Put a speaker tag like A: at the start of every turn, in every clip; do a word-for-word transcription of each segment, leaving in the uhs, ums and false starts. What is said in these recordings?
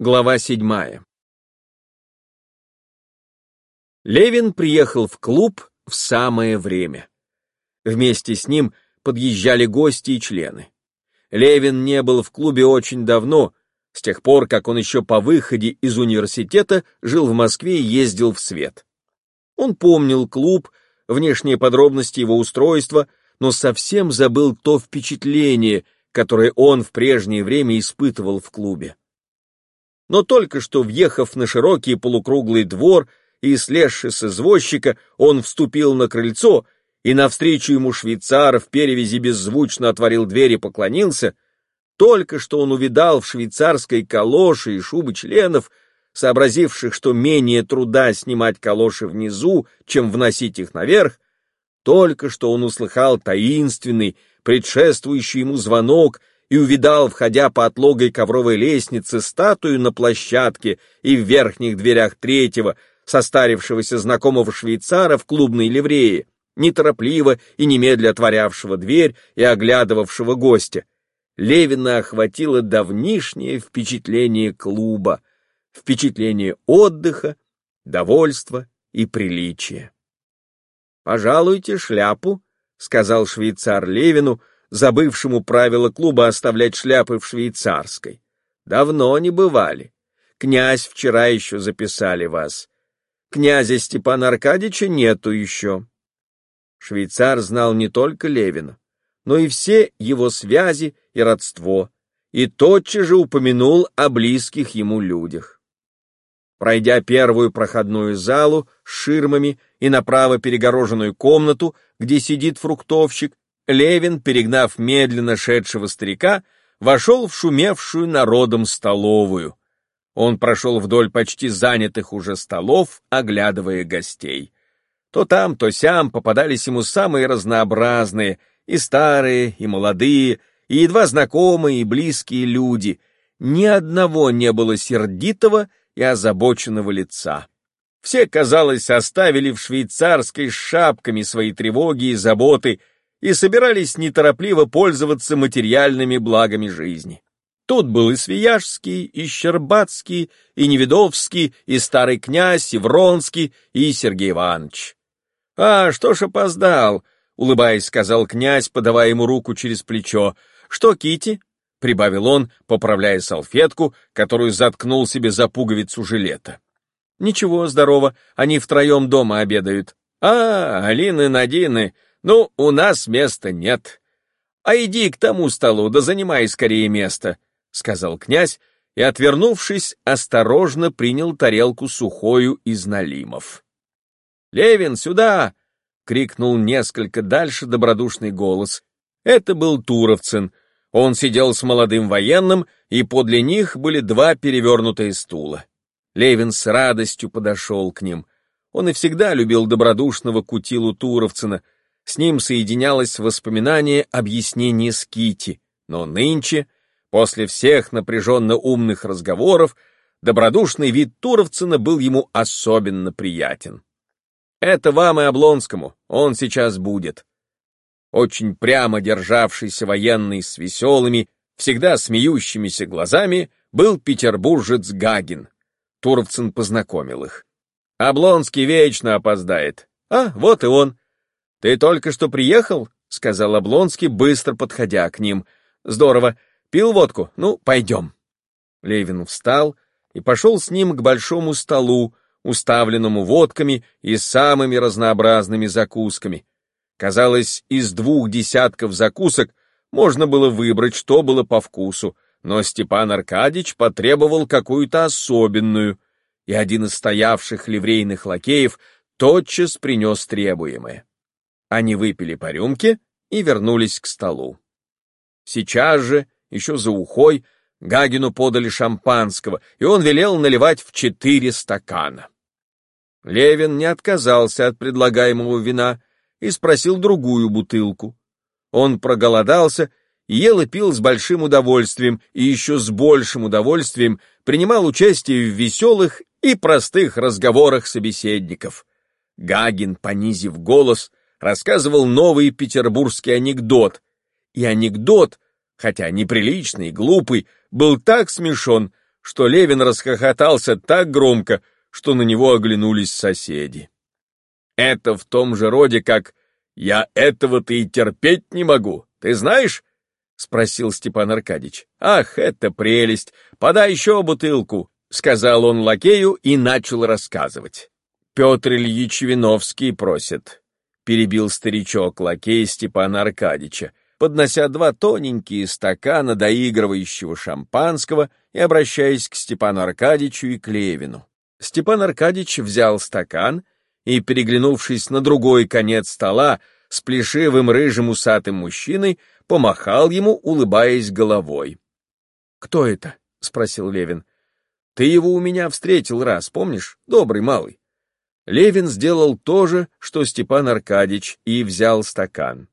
A: Глава седьмая. Левин приехал в клуб в самое время. Вместе с ним подъезжали гости и члены. Левин не был в клубе очень давно, с тех пор, как он еще по выходе из университета жил в Москве и ездил в свет. Он помнил клуб, внешние подробности его устройства, но совсем забыл то впечатление, которое он в прежнее время испытывал в клубе. Но только что, въехав на широкий полукруглый двор и слезши с извозчика, он вступил на крыльцо, и навстречу ему швейцар в перевязи беззвучно отворил дверь и поклонился. Только что он увидал в швейцарской калоше и шубы членов, сообразивших, что менее труда снимать калоши внизу, чем вносить их наверх, только что он услыхал таинственный, предшествующий ему звонок, и увидал, входя по отлогой ковровой лестнице, статую на площадке и в верхних дверях третьего, состарившегося знакомого швейцара в клубной ливрее, неторопливо и немедля отворявшего дверь и оглядывавшего гостя. Левина охватило давнишнее впечатление клуба, впечатление отдыха, довольства и приличия. «Пожалуйте шляпу», — сказал швейцар Левину, забывшему правила клуба оставлять шляпы в швейцарской. «Давно не бывали. Князь вчера еще записали вас. Князя Степана Аркадьича нету еще». Швейцар знал не только Левина, но и все его связи и родство, и тотчас же упомянул о близких ему людях. Пройдя первую проходную залу с ширмами и направо перегороженную комнату, где сидит фруктовщик, Левин, перегнав медленно шедшего старика, вошел в шумевшую народом столовую. Он прошел вдоль почти занятых уже столов, оглядывая гостей. То там, то сям попадались ему самые разнообразные, и старые, и молодые, и едва знакомые, и близкие люди. Ни одного не было сердитого и озабоченного лица. Все, казалось, оставили в швейцарской с шапками свои тревоги и заботы и собирались неторопливо пользоваться материальными благами жизни. Тут был и Свияжский, и Щербацкий, и Невидовский, и старый князь, и Вронский, и Сергей Иванович. — А, что ж опоздал, — улыбаясь, сказал князь, подавая ему руку через плечо. — Что, Кити? — прибавил он, поправляя салфетку, которую заткнул себе за пуговицу жилета. — Ничего, здорово, они втроем дома обедают. — А, Алины, Надины, ну, у нас места нет. — А иди к тому столу, да занимай скорее место, — сказал князь, и, отвернувшись, осторожно принял тарелку сухою из налимов. — Левин, сюда! — крикнул несколько дальше добродушный голос. Это был Туровцын. Он сидел с молодым военным, и подле них были два перевернутые стула. Левин с радостью подошел к ним. Он и всегда любил добродушного кутилу Туровцына. С ним соединялось воспоминание объяснения с Кити, но нынче, после всех напряженно умных разговоров, добродушный вид Туровцына был ему особенно приятен. «Это вам и Облонскому, он сейчас будет». Очень прямо державшийся военный с веселыми, всегда смеющимися глазами был петербуржец Гагин. Туровцын познакомил их. «Облонский вечно опоздает. А, вот и он». «Ты только что приехал?» — сказал Облонский, быстро подходя к ним. «Здорово. Пил водку? Ну, пойдем». Левин встал и пошел с ним к большому столу, уставленному водками и самыми разнообразными закусками. Казалось, из двух десятков закусок можно было выбрать, что было по вкусу, но Степан Аркадьич потребовал какую-то особенную, и один из стоявших ливрейных лакеев тотчас принес требуемое. Они выпили по рюмке и вернулись к столу. Сейчас же, еще за ухой, Гагину подали шампанского, и он велел наливать в четыре стакана. Левин не отказался от предлагаемого вина и спросил другую бутылку. Он проголодался и ел и пил с большим удовольствием, и еще с большим удовольствием принимал участие в веселых и простых разговорах собеседников. Гагин, понизив голос, рассказывал новый петербургский анекдот, и анекдот, хотя неприличный и глупый, был так смешон, что Левин расхохотался так громко, что на него оглянулись соседи. Это в том же роде, как «я этого-то и терпеть не могу, ты знаешь?» — спросил Степан Аркадьич. «Ах, это прелесть! Подай еще бутылку!» — сказал он лакею и начал рассказывать. «Петр Ильич Виновский просит», — перебил старичок лакей Степана Аркадьича, поднося два тоненькие стакана доигрывающего шампанского и обращаясь к Степану Аркадьичу и к Левину. Степан Аркадьич взял стакан и, переглянувшись на другой конец стола с плешивым рыжим усатым мужчиной, помахал ему, улыбаясь головой. «Кто это?» — спросил Левин. «Ты его у меня встретил раз, помнишь? Добрый малый». Левин сделал то же, что Степан Аркадьич, и взял стакан.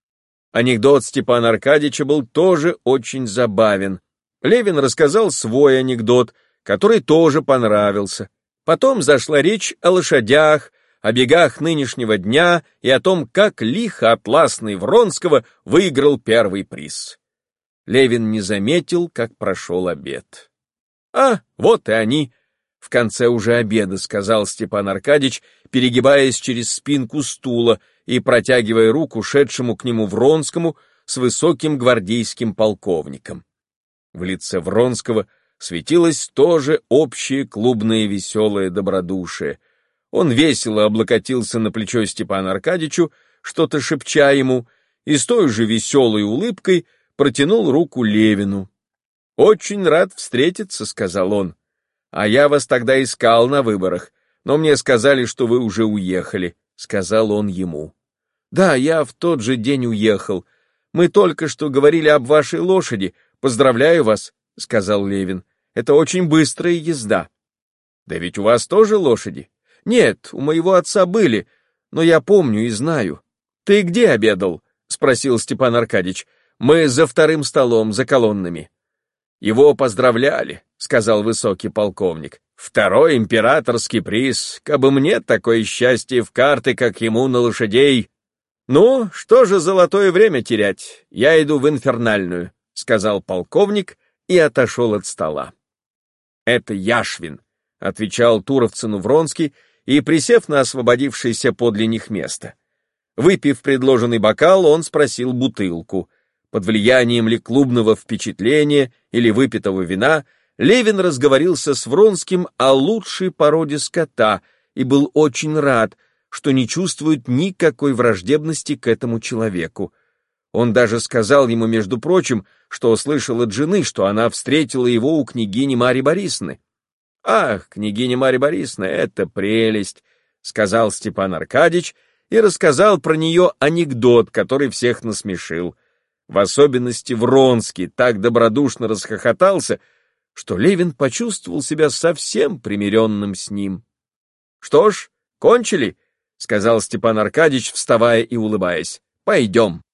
A: Анекдот Степана Аркадьича был тоже очень забавен. Левин рассказал свой анекдот, который тоже понравился. Потом зашла речь о лошадях, о бегах нынешнего дня и о том, как лихо атласный Вронского выиграл первый приз. Левин не заметил, как прошел обед. «А, вот и они!» — в конце уже обеда сказал Степан Аркадьич, перегибаясь через спинку стула и протягивая руку шедшему к нему Вронскому с высоким гвардейским полковником. В лице Вронского светилось тоже общее клубное веселое добродушие. Он весело облокотился на плечо Степану Аркадьичу, что-то шепча ему, и с той же веселой улыбкой протянул руку Левину. «Очень рад встретиться», — сказал он. «А я вас тогда искал на выборах, но мне сказали, что вы уже уехали», — сказал он ему. «Да, я в тот же день уехал. Мы только что говорили об вашей лошади. Поздравляю вас», — сказал Левин. «Это очень быстрая езда». «Да ведь у вас тоже лошади?» «Нет, у моего отца были, но я помню и знаю». «Ты где обедал?» — спросил Степан Аркадьич. «Мы за вторым столом, за колоннами». «Его поздравляли», — сказал высокий полковник. «Второй императорский приз, кабы мне такое счастье в карты, как ему на лошадей». «Ну, что же золотое время терять? Я иду в инфернальную», — сказал полковник и отошел от стола. «Это Яшвин», — отвечал Туровцыну Вронский и, присев на освободившееся подле них место. Выпив предложенный бокал, он спросил бутылку. Под влиянием ли клубного впечатления или выпитого вина Левин разговорился с Вронским о лучшей породе скота и был очень рад, что не чувствует никакой враждебности к этому человеку. Он даже сказал ему, между прочим, что услышал от жены, что она встретила его у княгини Марьи Борисовны. «Ах, княгиня Марья Борисовна, это прелесть», — сказал Степан Аркадьич и рассказал про нее анекдот, который всех насмешил. В особенности Вронский так добродушно расхохотался, что Левин почувствовал себя совсем примиренным с ним. «Что ж, кончили?» — сказал Степан Аркадьич, вставая и улыбаясь. «Пойдем».